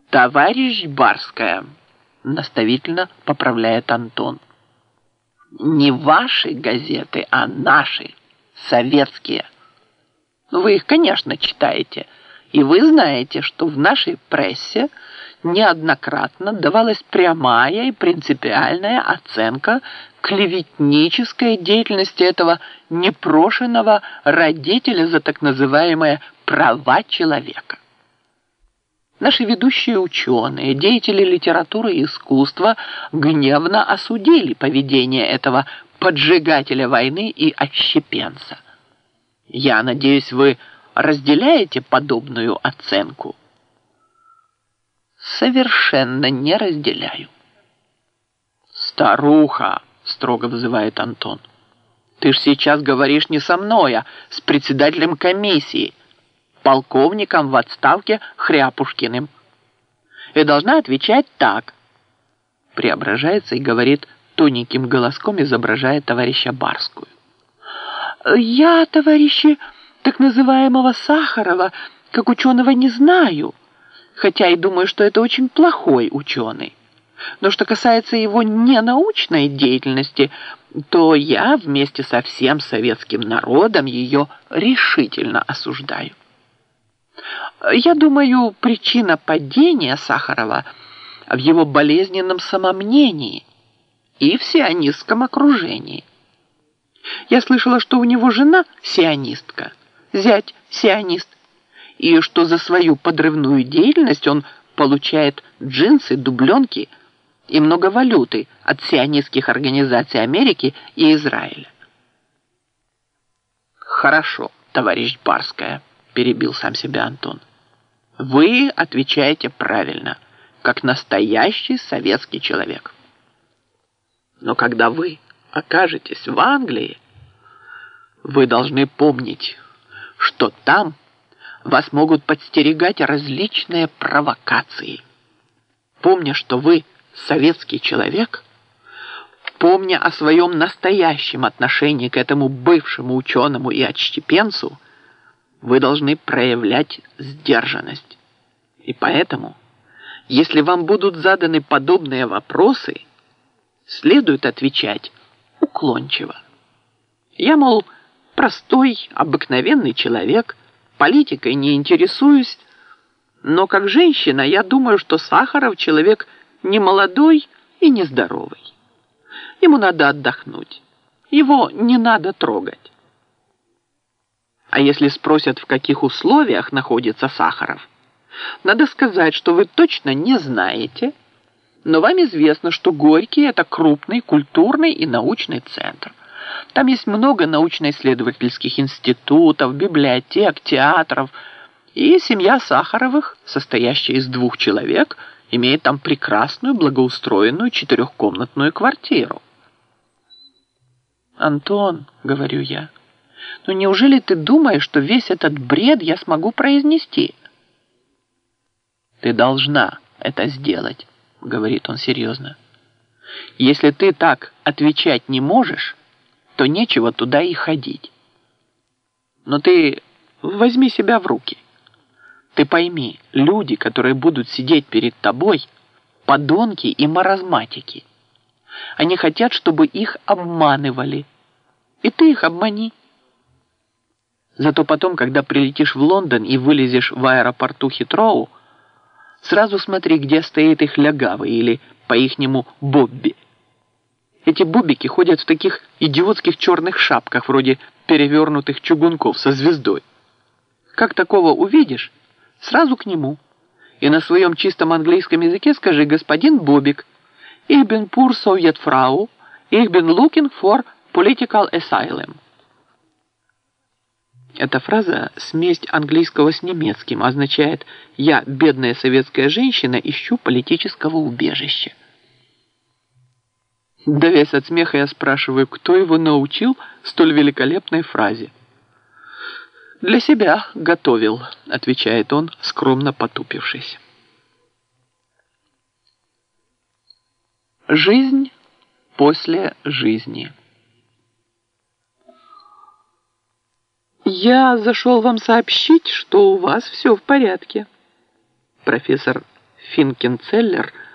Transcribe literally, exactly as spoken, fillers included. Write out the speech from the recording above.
Товарищ Барская, наставительно поправляет Антон. Не ваши газеты, а наши, советские. Вы их, конечно, читаете. И вы знаете, что в нашей прессе неоднократно давалась прямая и принципиальная оценка клеветнической деятельности этого непрошенного родителя за так называемые права человека. Наши ведущие ученые, деятели литературы и искусства гневно осудили поведение этого поджигателя войны и отщепенца. Я надеюсь, вы разделяете подобную оценку? Совершенно не разделяю. Старуха, строго вызывает Антон. Ты ж сейчас говоришь не со мной, а с председателем комиссии, полковником в отставке Хряпушкиным. И должна отвечать так. Преображается и говорит тоненьким голоском, изображая товарища Барскую. Я, товарищи, так называемого Сахарова, как ученого, не знаю, хотя и думаю, что это очень плохой ученый. Но что касается его ненаучной деятельности, то я вместе со всем советским народом ее решительно осуждаю. Я думаю, причина падения Сахарова в его болезненном самомнении и в сионистском окружении. Я слышала, что у него жена сионистка, зять сионист, и что за свою подрывную деятельность он получает джинсы, дубленки и много валюты от сионистских организаций Америки и Израиля. Хорошо, товарищ Барская, перебил сам себя Антон. Вы отвечаете правильно, как настоящий советский человек. Но когда вы окажетесь в Англии, вы должны помнить, что там вас могут подстерегать различные провокации. Помня, что вы советский человек, помня о своем настоящем отношении к этому бывшему ученому и отщепенцу, вы должны проявлять сдержанность. И поэтому, если вам будут заданы подобные вопросы, следует отвечать уклончиво. Я, мол, простой, обыкновенный человек, политикой не интересуюсь, но как женщина я думаю, что Сахаров человек не молодой и не здоровый. Ему надо отдохнуть, его не надо трогать. А если спросят, в каких условиях находится Сахаров, надо сказать, что вы точно не знаете, но вам известно, что Горький – это крупный культурный и научный центр. Там есть много научно-исследовательских институтов, библиотек, театров. И семья Сахаровых, состоящая из двух человек, имеет там прекрасную, благоустроенную четырехкомнатную квартиру. «Антон, — говорю я, — ну неужели ты думаешь, что весь этот бред я смогу произнести?» «Ты должна это сделать», — говорит он серьезно. «Если ты так отвечать не можешь, то нечего туда и ходить. Но ты возьми себя в руки. Ты пойми, люди, которые будут сидеть перед тобой, подонки и маразматики. Они хотят, чтобы их обманывали. И ты их обмани. Зато потом, когда прилетишь в Лондон и вылезешь в аэропорту Хитроу, сразу смотри, где стоит их лягавый или по-ихнему Бобби. Эти бобики ходят в таких идиотских черных шапках, вроде перевернутых чугунков со звездой. Как такого увидишь, сразу к нему. И на своем чистом английском языке скажи: господин Бобик, ich bin pur Sowjetfrau, ich bin looking for political asylum. Эта фраза – смесь английского с немецким, означает «я, бедная советская женщина, ищу политического убежища». Давясь от смеха, я спрашиваю, кто его научил столь великолепной фразе. «Для себя готовил», – отвечает он, скромно потупившись. Жизнь после жизни. Я зашел вам сообщить, что у вас все в порядке. Профессор Финкенцеллер